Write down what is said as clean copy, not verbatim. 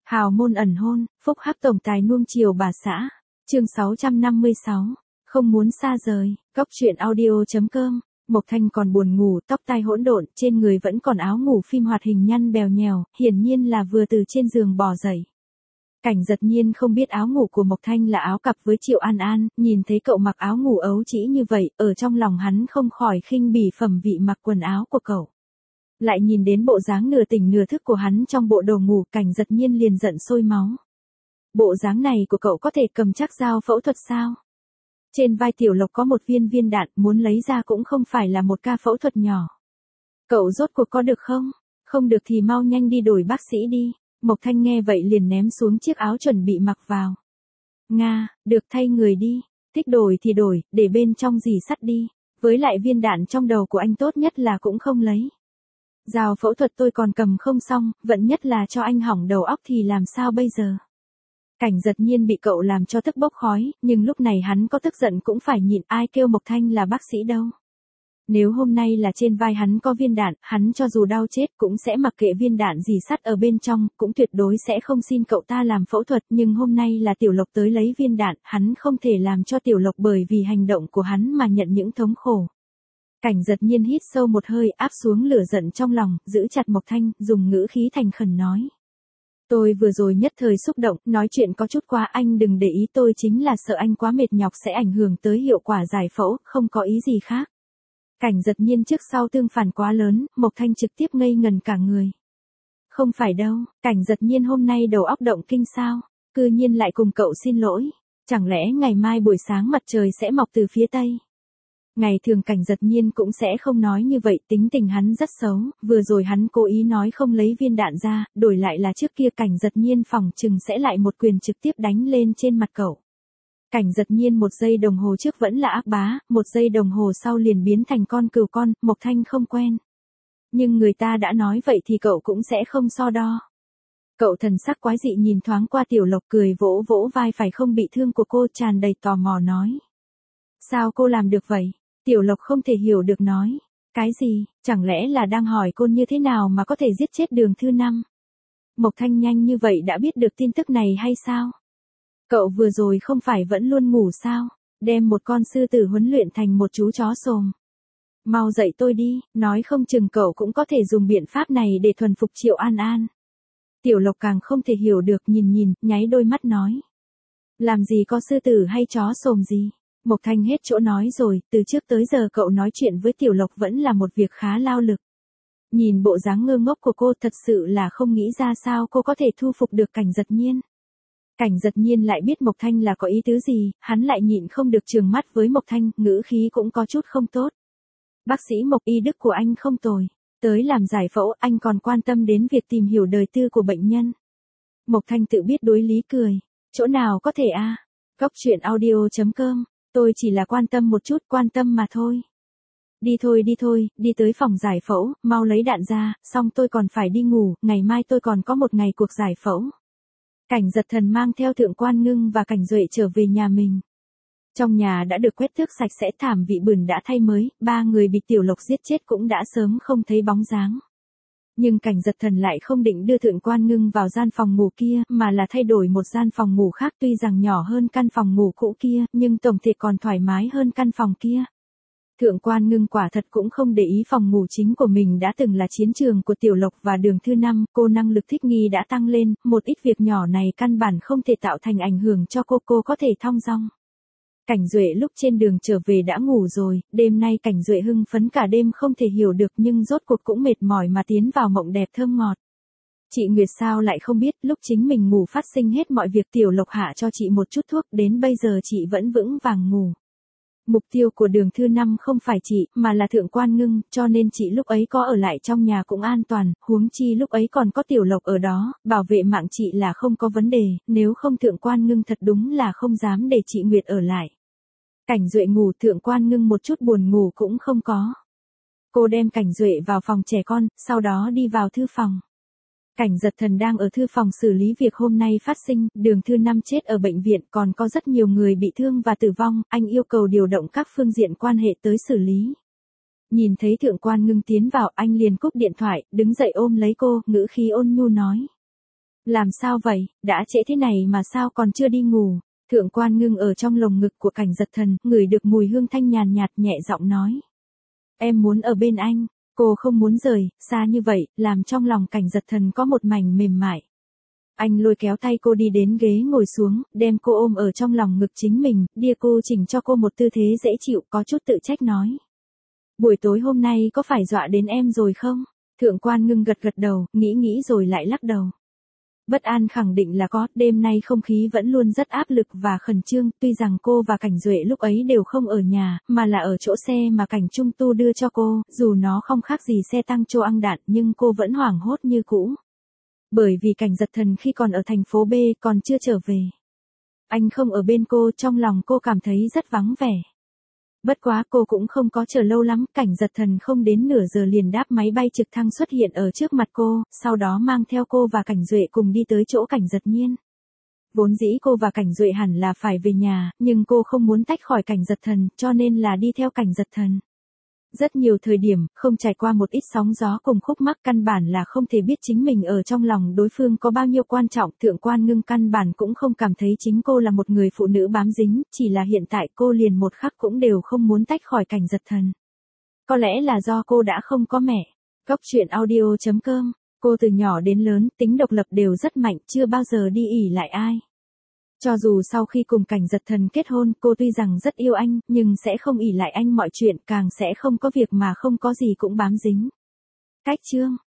Hào môn ẩn hôn, phúc hắc tổng tài nuông chiều bà xã. Chương 656. Không muốn xa rời. Góc truyện audio.com. Mộc Thanh còn buồn ngủ, tóc tai hỗn độn, trên người vẫn còn áo ngủ phim hoạt hình nhăn bèo nhèo, hiển nhiên là vừa từ trên giường bò dậy. Cảnh Giật Nhiên không biết áo ngủ của Mộc Thanh là áo cặp với Triệu An An, nhìn thấy cậu mặc áo ngủ ấu trĩ như vậy, ở trong lòng hắn không khỏi khinh bỉ phẩm vị mặc quần áo của cậu. Lại nhìn đến bộ dáng nửa tỉnh nửa thức của hắn trong bộ đồ ngủ, Cảnh Giật Nhiên liền giận sôi máu. Bộ dáng này của cậu có thể cầm chắc dao phẫu thuật sao? Trên vai Tiểu Lộc có một viên đạn, muốn lấy ra cũng không phải là một ca phẫu thuật nhỏ. Cậu rốt cuộc có được không? Không được thì mau nhanh đi đổi bác sĩ đi. Mộc Thanh nghe vậy liền ném xuống chiếc áo chuẩn bị mặc vào. Nga, được thay người đi. Thích đổi thì đổi, để bên trong dì sắt đi. Với lại viên đạn trong đầu của anh tốt nhất là cũng không lấy. Dao phẫu thuật tôi còn cầm không xong, vận nhất là cho anh hỏng đầu óc thì làm sao bây giờ? Cảnh Giật Nhiên bị cậu làm cho tức bốc khói, nhưng lúc này hắn có tức giận cũng phải nhịn, ai kêu Mộc Thanh là bác sĩ đâu. Nếu hôm nay là trên vai hắn có viên đạn, hắn cho dù đau chết cũng sẽ mặc kệ viên đạn gì sắt ở bên trong, cũng tuyệt đối sẽ không xin cậu ta làm phẫu thuật, nhưng hôm nay là Tiểu Lộc tới lấy viên đạn, hắn không thể làm cho Tiểu Lộc bởi vì hành động của hắn mà nhận những thống khổ. Cảnh Giật Nhiên hít sâu một hơi, áp xuống lửa giận trong lòng, giữ chặt Mộc Thanh, dùng ngữ khí thành khẩn nói. Tôi vừa rồi nhất thời xúc động, nói chuyện có chút quá, anh đừng để ý, tôi chính là sợ anh quá mệt nhọc sẽ ảnh hưởng tới hiệu quả giải phẫu, không có ý gì khác. Cảnh Giật Nhiên trước sau tương phản quá lớn, Mộc Thanh trực tiếp ngây ngần cả người. Không phải đâu, Cảnh Giật Nhiên hôm nay đầu óc động kinh sao, cư nhiên lại cùng cậu xin lỗi, chẳng lẽ ngày mai buổi sáng mặt trời sẽ mọc từ phía tây? Ngày thường Cảnh Giật Nhiên cũng sẽ không nói như vậy, tính tình hắn rất xấu, vừa rồi hắn cố ý nói không lấy viên đạn ra, đổi lại là trước kia Cảnh Giật Nhiên phỏng chừng sẽ lại một quyền trực tiếp đánh lên trên mặt cậu. Cảnh Giật Nhiên 1 giây đồng hồ trước vẫn là ác bá, 1 giây đồng hồ sau liền biến thành con cừu con, Mộc Thanh không quen. Nhưng người ta đã nói vậy thì cậu cũng sẽ không so đo. Cậu thần sắc quái dị nhìn thoáng qua Tiểu Lộc, cười vỗ vỗ vai phải không bị thương của cô, tràn đầy tò mò nói. Sao cô làm được vậy? Tiểu Lộc không thể hiểu được nói. Cái gì, chẳng lẽ là đang hỏi cô như thế nào mà có thể giết chết Đường Thư Năm? Mộc Thanh nhanh như vậy đã biết được tin tức này hay sao? Cậu vừa rồi không phải vẫn luôn ngủ sao? Đem một con sư tử huấn luyện thành một chú chó xồm. Mau dậy tôi đi, nói không chừng cậu cũng có thể dùng biện pháp này để thuần phục Triệu An An. Tiểu Lộc càng không thể hiểu được, nhìn, nháy đôi mắt nói. Làm gì có sư tử hay chó xồm gì? Mộc Thanh hết chỗ nói rồi, từ trước tới giờ cậu nói chuyện với Tiểu Lộc vẫn là một việc khá lao lực. Nhìn bộ dáng ngơ ngốc của cô thật sự là không nghĩ ra sao cô có thể thu phục được Cảnh Giật Nhiên. Cảnh Giật Nhiên lại biết Mộc Thanh là có ý tứ gì, hắn lại nhịn không được trừng mắt với Mộc Thanh, ngữ khí cũng có chút không tốt. Bác sĩ Mộc, y đức của anh không tồi. Tới làm giải phẫu, anh còn quan tâm đến việc tìm hiểu đời tư của bệnh nhân. Mộc Thanh tự biết đối lý cười. Chỗ nào có thể a? Góc truyện audio.com. Tôi chỉ là quan tâm một chút, quan tâm mà thôi. Đi thôi, đi tới phòng giải phẫu, mau lấy đạn ra, xong tôi còn phải đi ngủ, ngày mai tôi còn có một ngày cuộc giải phẫu. Cảnh Giật Thần mang theo Thượng Quan Ngưng và Cảnh Duệ trở về nhà mình. Trong nhà đã được quét tước sạch sẽ, thảm vị bẩn đã thay mới, 3 người bị Tiểu Lộc giết chết cũng đã sớm không thấy bóng dáng. Nhưng Cảnh Giật Thần lại không định đưa Thượng Quan Ngưng vào gian phòng ngủ kia, mà là thay đổi một gian phòng ngủ khác, tuy rằng nhỏ hơn căn phòng ngủ cũ kia, nhưng tổng thể còn thoải mái hơn căn phòng kia. Thượng Quan Ngưng quả thật cũng không để ý phòng ngủ chính của mình đã từng là chiến trường của Tiểu Lộc và Đường Thư Năm, cô năng lực thích nghi đã tăng lên, một ít việc nhỏ này căn bản không thể tạo thành ảnh hưởng cho cô có thể thong dong. Cảnh Duệ lúc trên đường trở về đã ngủ rồi, đêm nay Cảnh Duệ hưng phấn cả đêm không thể hiểu được, nhưng rốt cuộc cũng mệt mỏi mà tiến vào mộng đẹp thơm ngọt. Chị Nguyệt sao lại không biết, lúc chính mình ngủ phát sinh hết mọi việc, Tiểu Lộc hạ cho chị một chút thuốc, đến bây giờ chị vẫn vững vàng ngủ. Mục tiêu của Đường Thư Năm không phải chị, mà là Thượng Quan Ngưng, cho nên chị lúc ấy có ở lại trong nhà cũng an toàn, huống chi lúc ấy còn có Tiểu Lộc ở đó, bảo vệ mạng chị là không có vấn đề, nếu không Thượng Quan Ngưng thật đúng là không dám để chị Nguyệt ở lại. Cảnh Duệ ngủ, Thượng Quan Ngưng một chút buồn ngủ cũng không có. Cô đem Cảnh Duệ vào phòng trẻ con, sau đó đi vào thư phòng. Cảnh Giật Thần đang ở thư phòng xử lý việc hôm nay phát sinh, Đường Thư Năm chết ở bệnh viện, còn có rất nhiều người bị thương và tử vong, anh yêu cầu điều động các phương diện quan hệ tới xử lý. Nhìn thấy Thượng Quan Ngưng tiến vào, anh liền cúp điện thoại, đứng dậy ôm lấy cô, ngữ khí ôn nhu nói. Làm sao vậy, đã trễ thế này mà sao còn chưa đi ngủ? Thượng quan ngưng ở trong lồng ngực của Cảnh Giật Thần, ngửi được mùi hương thanh nhàn nhạt nhẹ giọng nói. Em muốn ở bên anh, cô không muốn rời, xa như vậy, làm trong lòng Cảnh Giật Thần có một mảnh mềm mại. Anh lôi kéo tay cô đi đến ghế ngồi xuống, đem cô ôm ở trong lòng ngực chính mình, đưa cô chỉnh cho cô một tư thế dễ chịu, có chút tự trách nói. Buổi tối hôm nay có phải dọa đến em rồi không? Thượng quan ngưng gật gật đầu, nghĩ rồi lại lắc đầu. Bất an khẳng định là có, đêm nay không khí vẫn luôn rất áp lực và khẩn trương, tuy rằng cô và Cảnh Duệ lúc ấy đều không ở nhà, mà là ở chỗ xe mà Cảnh Trung Tu đưa cho cô, dù nó không khác gì xe tăng chô ăn đạn nhưng cô vẫn hoảng hốt như cũ. Bởi vì Cảnh Giật Thần khi còn ở thành phố B còn chưa trở về. Anh không ở bên cô, trong lòng cô cảm thấy rất vắng vẻ. Bất quá cô cũng không có chờ lâu lắm, Cảnh Giật Thần không đến nửa giờ liền đáp máy bay trực thăng xuất hiện ở trước mặt cô, sau đó mang theo cô và Cảnh Duệ cùng đi tới chỗ Cảnh Giật Nhiên. Vốn dĩ cô và Cảnh Duệ hẳn là phải về nhà, nhưng cô không muốn tách khỏi Cảnh Giật Thần, cho nên là đi theo Cảnh Giật Thần. Rất nhiều thời điểm, không trải qua một ít sóng gió cùng khúc mắc căn bản là không thể biết chính mình ở trong lòng đối phương có bao nhiêu quan trọng. Thượng quan ngưng căn bản cũng không cảm thấy chính cô là một người phụ nữ bám dính, chỉ là hiện tại cô liền một khắc cũng đều không muốn tách khỏi Cảnh Giật Thần. Có lẽ là do cô đã không có mẹ. Góc truyện audio.com, cô từ nhỏ đến lớn, tính độc lập đều rất mạnh, chưa bao giờ đi ỉ lại ai. Cho dù sau khi cùng Cảnh Giật Thần kết hôn, cô tuy rằng rất yêu anh, nhưng sẽ không ỷ lại anh mọi chuyện, càng sẽ không có việc mà không có gì cũng bám dính. Cách chương